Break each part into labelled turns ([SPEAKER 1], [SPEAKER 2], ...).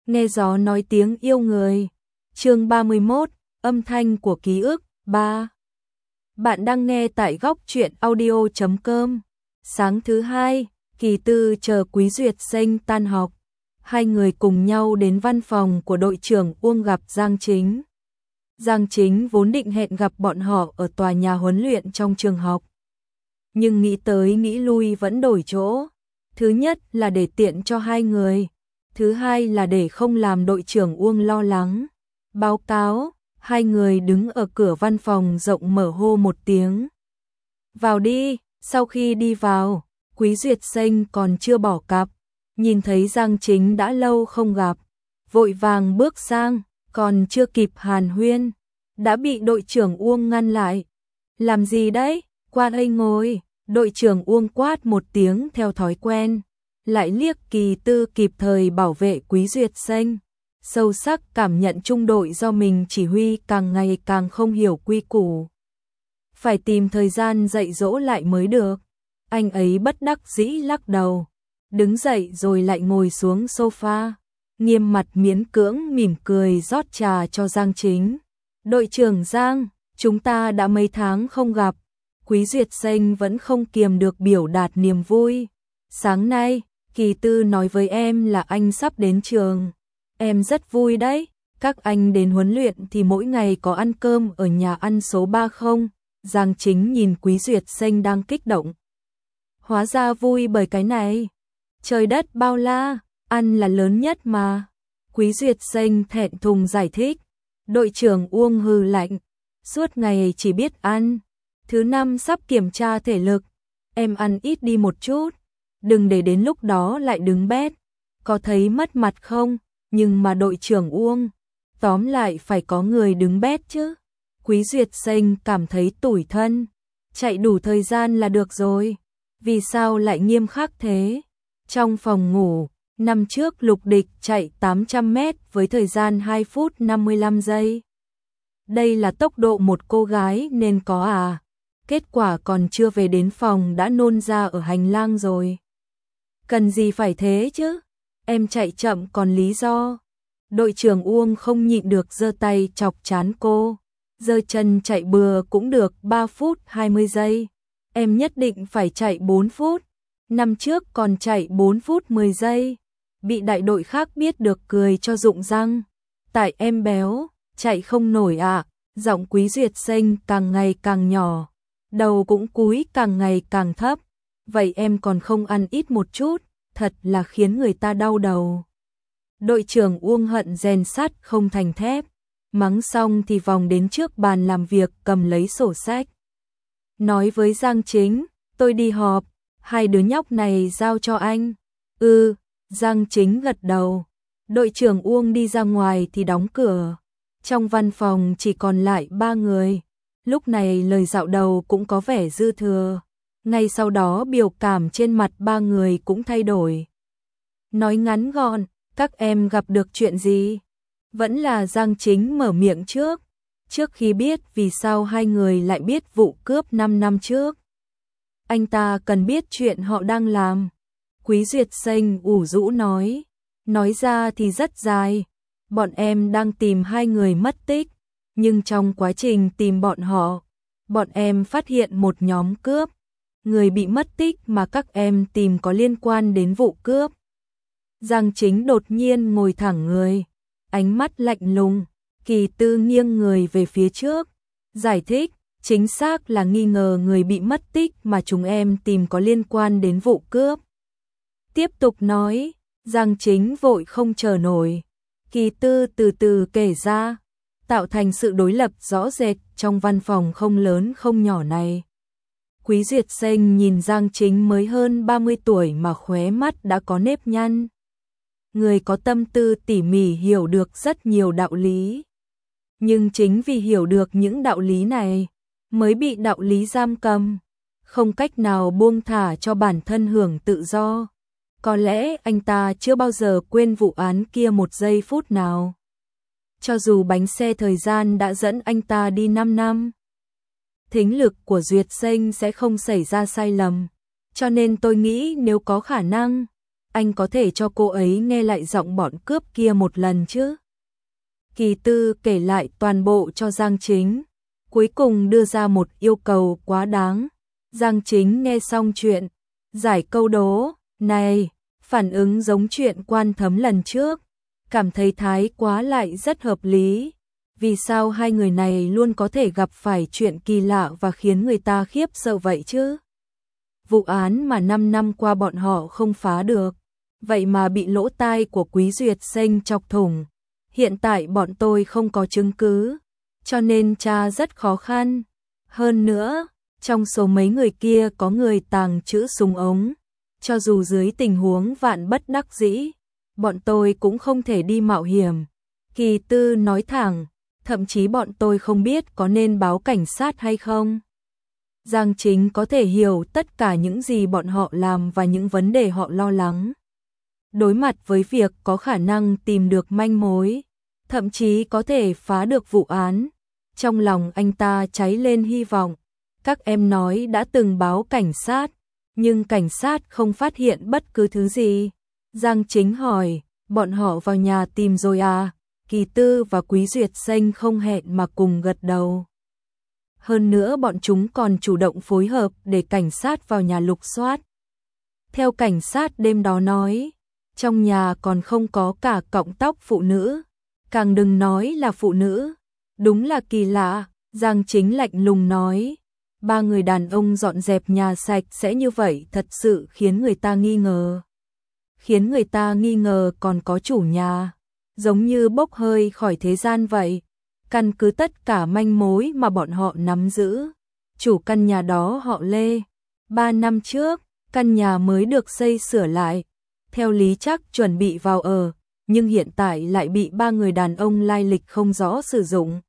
[SPEAKER 1] Nghe gió nói tiếng yêu người. Chương 31, âm thanh của ký ức 3. Bạn đang nghe tại góc truyện audio.com. Sáng thứ hai, Kỳ Tư chờ Quý Duyệt Sinh tan học. Hai người cùng nhau đến văn phòng của đội trưởng Uông gặp Giang Chính. Giang Chính vốn định hẹn gặp bọn họ ở tòa nhà huấn luyện trong trường học. Nhưng nghĩ tới nghĩ lui vẫn đổi chỗ. Thứ nhất là để tiện cho hai người. Thứ hai là để không làm đội trưởng Uông lo lắng. Báo cáo, hai người đứng ở cửa văn phòng rộng mở hô một tiếng. Vào đi, sau khi đi vào, Quý Duyệt Sinh còn chưa bỏ cặp. Nhìn thấy Giang Chính đã lâu không gặp. Vội vàng bước sang, còn chưa kịp hàn huyên. Đã bị đội trưởng Uông ngăn lại. Làm gì đấy, qua đây ngồi. Đội trưởng Uông quát một tiếng theo thói quen. Lại liếc Kỳ Tư kịp thời bảo vệ Quý Duyệt Sinh. Sâu sắc cảm nhận trung đội do mình chỉ huy càng ngày càng không hiểu quy củ. Phải tìm thời gian dạy dỗ lại mới được. Anh ấy bất đắc dĩ lắc đầu. Đứng dậy rồi lại ngồi xuống sofa. Nghiêm mặt miễn cưỡng mỉm cười rót trà cho Giang Chính. Đội trưởng Giang, chúng ta đã mấy tháng không gặp. Quý Duyệt Sinh vẫn không kiềm được biểu đạt niềm vui. Sáng nay, Kỳ Tư nói với em là anh sắp đến trường. Em rất vui đấy, các anh đến huấn luyện thì mỗi ngày có ăn cơm ở nhà ăn số 3 không? Giang Chính nhìn Quý Duyệt Sinh đang kích động. Hóa ra vui bởi cái này. Trời đất bao la, ăn là lớn nhất mà. Quý Duyệt Sinh thẹn thùng giải thích. Đội trưởng Uông hừ lạnh. Suốt ngày chỉ biết ăn. Thứ năm sắp kiểm tra thể lực. Em ăn ít đi một chút. Đừng để đến lúc đó lại đứng bét. Có thấy mất mặt không? Nhưng mà đội trưởng Uông, tóm lại phải có người đứng bét chứ. Quý Duyệt Sinh cảm thấy tủi thân. Chạy đủ thời gian là được rồi. Vì sao lại nghiêm khắc thế? Trong phòng ngủ, năm trước Lục Địch chạy 800 mét với thời gian 2 phút 55 giây. Đây là tốc độ một cô gái nên có à? Kết quả còn chưa về đến phòng đã nôn ra ở hành lang rồi. Cần gì phải thế chứ? Em chạy chậm còn lý do. Đội trưởng Uông không nhịn được giơ tay chọc chán cô. Giơ chân chạy bừa cũng được 3 phút 20 giây. Em nhất định phải chạy 4 phút. Năm trước còn chạy 4 phút 10 giây. Bị đại đội khác biết được cười cho rụng răng. Tại em béo, chạy không nổi ạ. Giọng Quý Duyệt Sinh càng ngày càng nhỏ. Đầu cũng cúi càng ngày càng thấp. Vậy em còn không ăn ít một chút, thật là khiến người ta đau đầu. Đội trưởng Uông hận rèn sắt không thành thép. Mắng xong thì vòng đến trước bàn làm việc cầm lấy sổ sách. Nói với Giang Chính, tôi đi họp, hai đứa nhóc này giao cho anh. Giang Chính gật đầu. Đội trưởng Uông đi ra ngoài thì đóng cửa. Trong văn phòng chỉ còn lại 3 người. Lúc này lời dạo đầu cũng có vẻ dư thừa. Ngay sau đó biểu cảm trên mặt 3 người cũng thay đổi. Nói ngắn gọn, các em gặp được chuyện gì? Vẫn là Giang Chính mở miệng trước. Trước khi biết vì sao hai người lại biết vụ cướp 5 năm trước. Anh ta cần biết chuyện họ đang làm. Quý Duyệt Sinh ủ rũ nói. Nói ra thì rất dài. Bọn em đang tìm hai người mất tích. Nhưng trong quá trình tìm bọn em phát hiện một nhóm cướp. Người bị mất tích mà các em tìm có liên quan đến vụ cướp. Giang Chính đột nhiên ngồi thẳng người. Ánh mắt lạnh lùng. Kỳ Tư nghiêng người về phía trước. Giải thích, chính xác là nghi ngờ người bị mất tích mà chúng em tìm có liên quan đến vụ cướp. Tiếp tục nói, Giang Chính vội không chờ nổi. Kỳ Tư từ từ kể ra, tạo thành sự đối lập rõ rệt trong văn phòng không lớn không nhỏ này. Quý Duyệt Sinh nhìn Giang Chính mới hơn 30 tuổi mà khóe mắt đã có nếp nhăn. Người có tâm tư tỉ mỉ hiểu được rất nhiều đạo lý. Nhưng chính vì hiểu được những đạo lý này, mới bị đạo lý giam cầm, không cách nào buông thả cho bản thân hưởng tự do. Có lẽ anh ta chưa bao giờ quên vụ án kia một giây phút nào. Cho dù bánh xe thời gian đã dẫn anh ta đi 5 năm. Thính lực của Duyệt Sinh sẽ không xảy ra sai lầm. Cho nên tôi nghĩ nếu có khả năng, anh có thể cho cô ấy nghe lại giọng bọn cướp kia một lần chứ? Kỳ Tư kể lại toàn bộ cho Giang Chính, cuối cùng đưa ra một yêu cầu quá đáng. Giang Chính nghe xong chuyện, giải câu đố này, phản ứng giống chuyện Quan Thấm lần trước, cảm thấy thái quá lại rất hợp lý. Vì sao hai người này luôn có thể gặp phải chuyện kỳ lạ và khiến người ta khiếp sợ vậy chứ? Vụ án mà 5 năm qua bọn họ không phá được, vậy mà bị lỗ tai của Quý Duyệt Sinh chọc thủng. Hiện tại bọn tôi không có chứng cứ, cho nên tra rất khó khăn. Hơn nữa, trong số mấy người kia có người tàng trữ súng ống. Cho dù dưới tình huống vạn bất đắc dĩ, bọn tôi cũng không thể đi mạo hiểm. Kỳ Tư nói thẳng, thậm chí bọn tôi không biết có nên báo cảnh sát hay không. Giang Chính có thể hiểu tất cả những gì bọn họ làm và những vấn đề họ lo lắng. Đối mặt với việc có khả năng tìm được manh mối, thậm chí có thể phá được vụ án, trong lòng anh ta cháy lên hy vọng. Các em nói đã từng báo cảnh sát, nhưng cảnh sát không phát hiện bất cứ thứ gì. Giang Chính hỏi, bọn họ vào nhà tìm rồi à? Kỳ Tư và Quý Duyệt Sinh không hẹn mà cùng gật đầu. Hơn nữa bọn chúng còn chủ động phối hợp để cảnh sát vào nhà lục soát. Theo cảnh sát đêm đó nói, trong nhà còn không có cả cọng tóc phụ nữ, càng đừng nói là phụ nữ. Đúng là kỳ lạ, Giang Chính lạnh lùng nói. 3 người đàn ông dọn dẹp nhà sạch sẽ như vậy thật sự khiến người ta nghi ngờ. Khiến người ta nghi ngờ còn có chủ nhà, giống như bốc hơi khỏi thế gian vậy. Căn cứ tất cả manh mối mà bọn họ nắm giữ, chủ căn nhà đó họ Lê. 3 năm trước, căn nhà mới được xây sửa lại, theo lý chắc chuẩn bị vào ở, nhưng hiện tại lại bị 3 người đàn ông lai lịch không rõ sử dụng.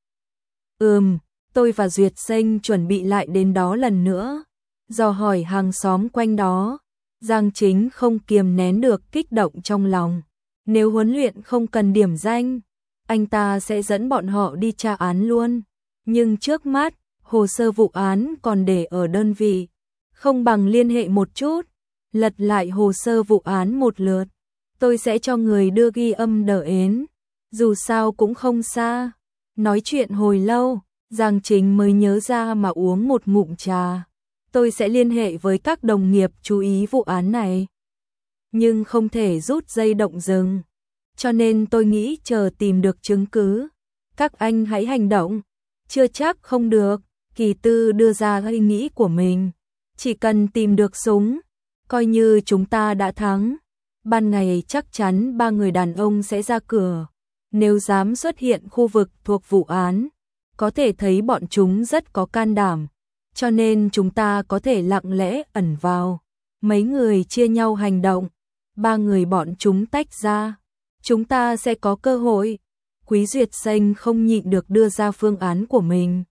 [SPEAKER 1] Tôi và Duyệt Sinh chuẩn bị lại đến đó lần nữa. Dò hỏi hàng xóm quanh đó, Giang Chính không kiềm nén được kích động trong lòng. Nếu huấn luyện không cần điểm danh, anh ta sẽ dẫn bọn họ đi tra án luôn. Nhưng trước mắt, hồ sơ vụ án còn để ở đơn vị. Không bằng liên hệ một chút, lật lại hồ sơ vụ án một lượt. Tôi sẽ cho người đưa ghi âm đỡ ến. Dù sao cũng không xa. Nói chuyện hồi lâu, Giang Chính mới nhớ ra mà uống một ngụm trà. Tôi sẽ liên hệ với các đồng nghiệp chú ý vụ án này. Nhưng không thể rút dây động rừng. Cho nên tôi nghĩ chờ tìm được chứng cứ, các anh hãy hành động. Chưa chắc không được, Kỳ Tư đưa ra ý nghĩ của mình. Chỉ cần tìm được súng, coi như chúng ta đã thắng. Ban ngày chắc chắn 3 người đàn ông sẽ ra cửa. Nếu dám xuất hiện khu vực thuộc vụ án, có thể thấy bọn chúng rất có can đảm. Cho nên chúng ta có thể lặng lẽ ẩn vào. Mấy người chia nhau hành động, 3 người bọn chúng tách ra. Chúng ta sẽ có cơ hội. Quý Duyệt Sinh không nhịn được đưa ra phương án của mình.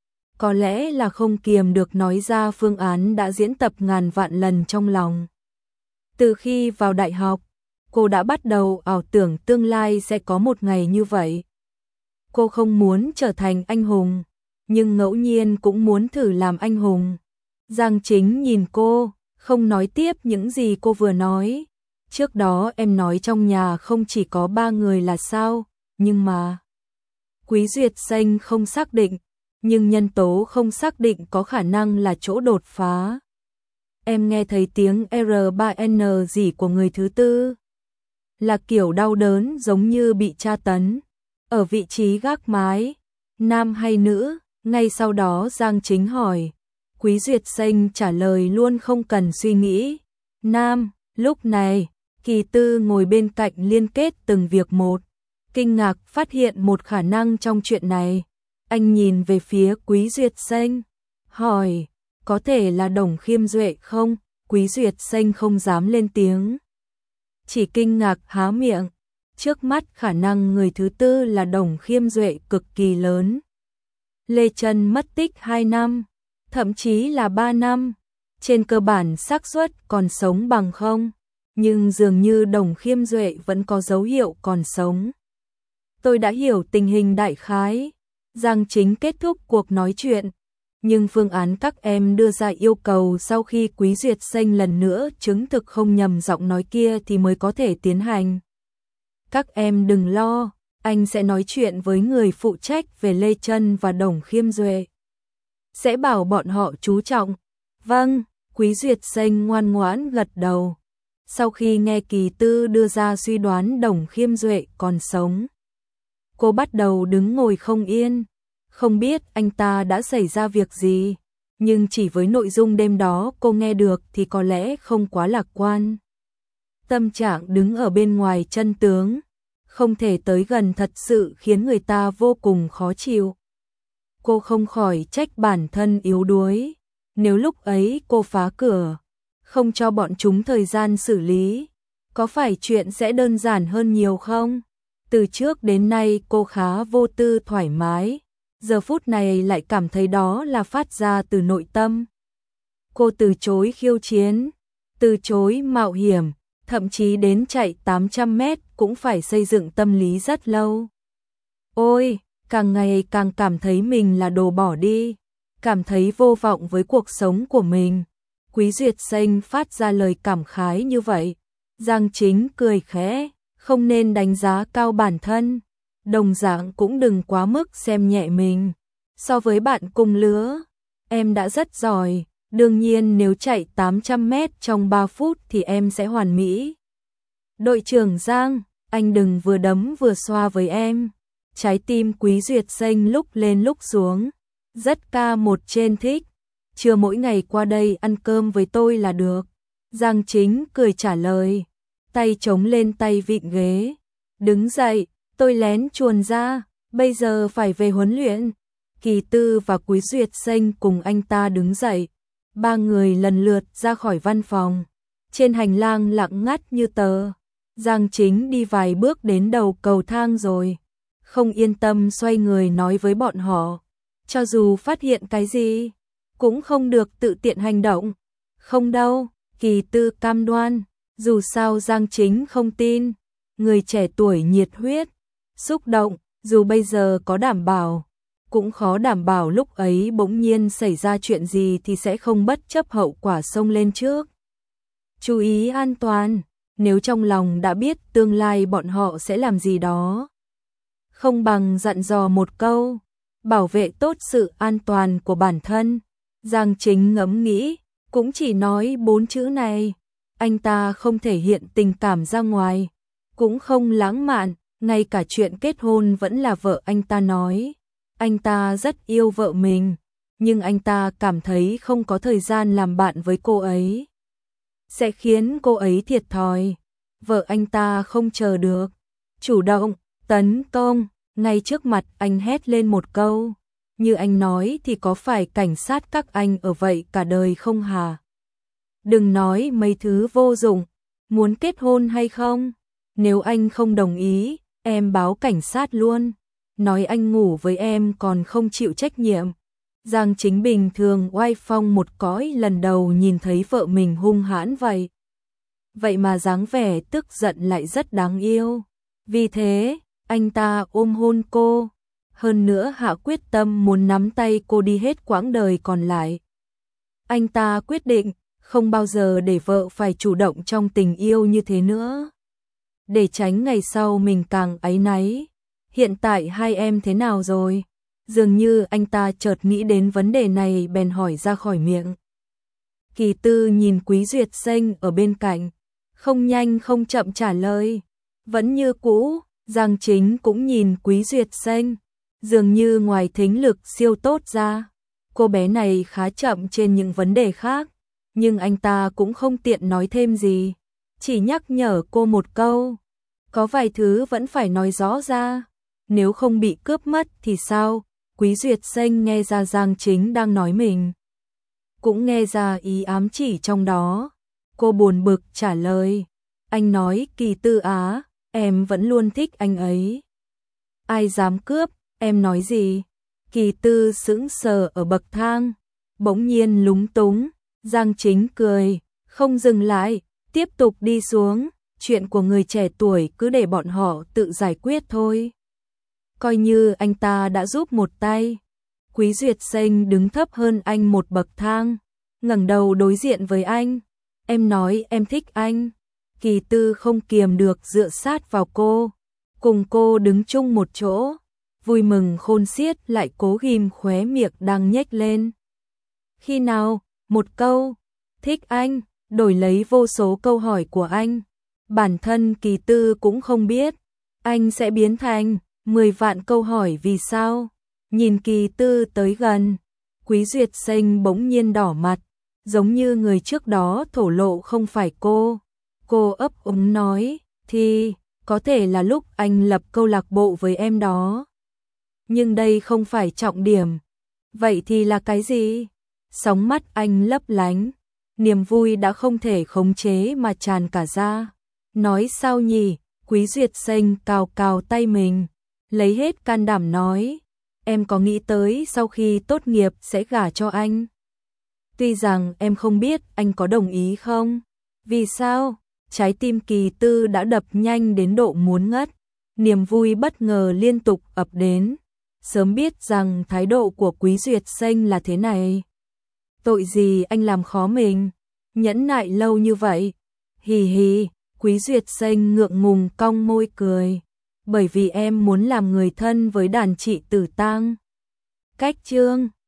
[SPEAKER 1] Có lẽ là không kiềm được nói ra phương án đã diễn tập ngàn vạn lần trong lòng. Từ khi vào đại học, cô đã bắt đầu ảo tưởng tương lai sẽ có một ngày như vậy. Cô không muốn trở thành anh hùng, nhưng ngẫu nhiên cũng muốn thử làm anh hùng. Giang Chính nhìn cô, không nói tiếp những gì cô vừa nói. Trước đó em nói trong nhà không chỉ có 3 người là sao, nhưng mà... Quý Duyệt Sinh không xác định, nhưng nhân tố không xác định có khả năng là chỗ đột phá. Em nghe thấy tiếng R3N gì của người thứ tư. Là kiểu đau đớn giống như bị tra tấn. Ở vị trí gác mái, nam hay nữ? Ngay sau đó Giang Chính hỏi. Quý Duyệt Sinh trả lời luôn không cần suy nghĩ. Nam. Lúc này, Kỳ Tư ngồi bên cạnh liên kết từng việc một. Kinh ngạc phát hiện một khả năng trong chuyện này. Anh nhìn về phía Quý Duyệt Sinh, hỏi, có thể là Đồng Khiêm Duệ không? Quý Duyệt Sinh không dám lên tiếng, chỉ kinh ngạc há miệng. Trước mắt khả năng người thứ tư là Đồng Khiêm Duệ cực kỳ lớn. Lê Trân mất tích 2 năm, thậm chí là 3 năm. Trên cơ bản xác suất còn sống bằng không, nhưng dường như Đồng Khiêm Duệ vẫn có dấu hiệu còn sống. Tôi đã hiểu tình hình đại khái. Giang Chính kết thúc cuộc nói chuyện. Nhưng phương án các em đưa ra yêu cầu sau khi Quý Duyệt Xanh lần nữa chứng thực không nhầm giọng nói kia thì mới có thể tiến hành. Các em đừng lo, anh sẽ nói chuyện với người phụ trách về Lê Trân và Đồng Khiêm Duệ. Sẽ bảo bọn họ chú trọng. Vâng, Quý Duyệt Xanh ngoan ngoãn gật đầu. Sau khi nghe Kỳ Tư đưa ra suy đoán Đồng Khiêm Duệ còn sống, cô bắt đầu đứng ngồi không yên. Không biết anh ta đã xảy ra việc gì, nhưng chỉ với nội dung đêm đó cô nghe được thì có lẽ không quá lạc quan. Tâm trạng đứng ở bên ngoài chân tướng, không thể tới gần thật sự khiến người ta vô cùng khó chịu. Cô không khỏi trách bản thân yếu đuối. Nếu lúc ấy cô phá cửa, không cho bọn chúng thời gian xử lý, có phải chuyện sẽ đơn giản hơn nhiều không? Từ trước đến nay cô khá vô tư thoải mái, giờ phút này lại cảm thấy đó là phát ra từ nội tâm. Cô từ chối khiêu chiến, từ chối mạo hiểm, thậm chí đến chạy 800 mét cũng phải xây dựng tâm lý rất lâu. Ôi, càng ngày càng cảm thấy mình là đồ bỏ đi, cảm thấy vô vọng với cuộc sống của mình. Quý Duyệt Xanh phát ra lời cảm khái như vậy. Giang Chính cười khẽ, không nên đánh giá cao bản thân, đồng dạng cũng đừng quá mức xem nhẹ mình. So với bạn cùng lứa, em đã rất giỏi, đương nhiên nếu chạy 800 mét trong 3 phút thì em sẽ hoàn mỹ. Đội trưởng Giang, anh đừng vừa đấm vừa xoa với em. Trái tim Quý Duyệt Xanh lúc lên lúc xuống, rất ca một trên thích. Chưa mỗi ngày qua đây ăn cơm với tôi là được. Giang Chính cười trả lời, tay chống lên tay vịn ghế. Đứng dậy, tôi lén chuồn ra, bây giờ phải về huấn luyện. Kỳ Tư và Quý Duyệt Xanh cùng anh ta đứng dậy. Ba người lần lượt ra khỏi văn phòng. Trên hành lang lặng ngắt như tờ. Giang Chính đi vài bước đến đầu cầu thang rồi. Không yên tâm xoay người nói với bọn họ. Cho dù phát hiện cái gì, cũng không được tự tiện hành động. Không đâu, Kỳ Tư cam đoan. Dù sao Giang Chính không tin. Người trẻ tuổi nhiệt huyết, xúc động, dù bây giờ có đảm bảo, cũng khó đảm bảo lúc ấy bỗng nhiên xảy ra chuyện gì thì sẽ không bất chấp hậu quả xông lên trước. Chú ý an toàn, nếu trong lòng đã biết tương lai bọn họ sẽ làm gì đó, không bằng dặn dò một câu, bảo vệ tốt sự an toàn của bản thân. Giang Chính ngẫm nghĩ, cũng chỉ nói 4 chữ này. Anh ta không thể hiện tình cảm ra ngoài, cũng không lãng mạn, ngay cả chuyện kết hôn vẫn là vợ anh ta nói. Anh ta rất yêu vợ mình, nhưng anh ta cảm thấy không có thời gian làm bạn với cô ấy sẽ khiến cô ấy thiệt thòi. Vợ anh ta không chờ được, chủ động, tấn công, ngay trước mặt anh hét lên một câu. Như anh nói thì có phải cảnh sát các anh ở vậy cả đời không hả? Đừng nói mấy thứ vô dụng, muốn kết hôn hay không? Nếu anh không đồng ý, em báo cảnh sát luôn. Nói anh ngủ với em còn không chịu trách nhiệm. Giang Chính bình thường oai phong một cõi, lần đầu nhìn thấy vợ mình hung hãn vậy. Vậy mà dáng vẻ tức giận lại rất đáng yêu. Vì thế, anh ta ôm hôn cô. Hơn nữa hạ quyết tâm muốn nắm tay cô đi hết quãng đời còn lại. Anh ta quyết định không bao giờ để vợ phải chủ động trong tình yêu như thế nữa. Để tránh ngày sau mình càng áy náy. Hiện tại hai em thế nào rồi? Dường như anh ta chợt nghĩ đến vấn đề này bèn hỏi ra khỏi miệng. Kỳ Tư nhìn Quý Duyệt Xanh ở bên cạnh, không nhanh không chậm trả lời. Vẫn như cũ. Giang Chính cũng nhìn Quý Duyệt Xanh, dường như ngoài thính lực siêu tốt ra, cô bé này khá chậm trên những vấn đề khác, nhưng anh ta cũng không tiện nói thêm gì, chỉ nhắc nhở cô một câu, có vài thứ vẫn phải nói rõ ra, nếu không bị cướp mất thì sao? Quý Duyệt Xanh nghe ra Giang Chính đang nói mình, cũng nghe ra ý ám chỉ trong đó. Cô buồn bực trả lời, anh nói Kỳ Tư á, em vẫn luôn thích anh ấy. Ai dám cướp, em nói gì? Kỳ Tư sững sờ ở bậc thang, bỗng nhiên lúng túng. Giang Chính cười, không dừng lại, tiếp tục đi xuống. Chuyện của người trẻ tuổi cứ để bọn họ tự giải quyết thôi. Coi như anh ta đã giúp một tay. Quý Duyệt Sinh đứng thấp hơn anh một bậc thang, ngẩng đầu đối diện với anh. Em nói em thích anh. Kỳ Tư không kiềm được dựa sát vào cô, cùng cô đứng chung một chỗ, vui mừng khôn xiết lại cố ghim khóe miệng đang nhếch lên. Khi nào? Một câu, thích anh, đổi lấy vô số câu hỏi của anh. Bản thân Kỳ Tư cũng không biết, anh sẽ biến thành 10 vạn câu hỏi vì sao. Nhìn Kỳ Tư tới gần, Quý Duyệt Sinh bỗng nhiên đỏ mặt, giống như người trước đó thổ lộ không phải cô. Cô ấp úng nói, thì có thể là lúc anh lập câu lạc bộ với em đó. Nhưng đây không phải trọng điểm. Vậy thì là cái gì? Sóng mắt anh lấp lánh, niềm vui đã không thể khống chế mà tràn cả ra. Nói sao nhỉ? Quý Duyệt Sinh cào cào tay mình, lấy hết can đảm nói, em có nghĩ tới sau khi tốt nghiệp sẽ gả cho anh. Tuy rằng em không biết anh có đồng ý không. Vì sao? Trái tim Kỳ Tư đã đập nhanh đến độ muốn ngất. Niềm vui bất ngờ liên tục ập đến. Sớm biết rằng thái độ của Quý Duyệt Sinh là thế này. Tội gì anh làm khó mình, nhẫn nại lâu như vậy. Hì hì, Quý Duyệt Sinh ngượng ngùng cong môi cười. Bởi vì em muốn làm người thân với đàn chị Tử Tang. Cách chương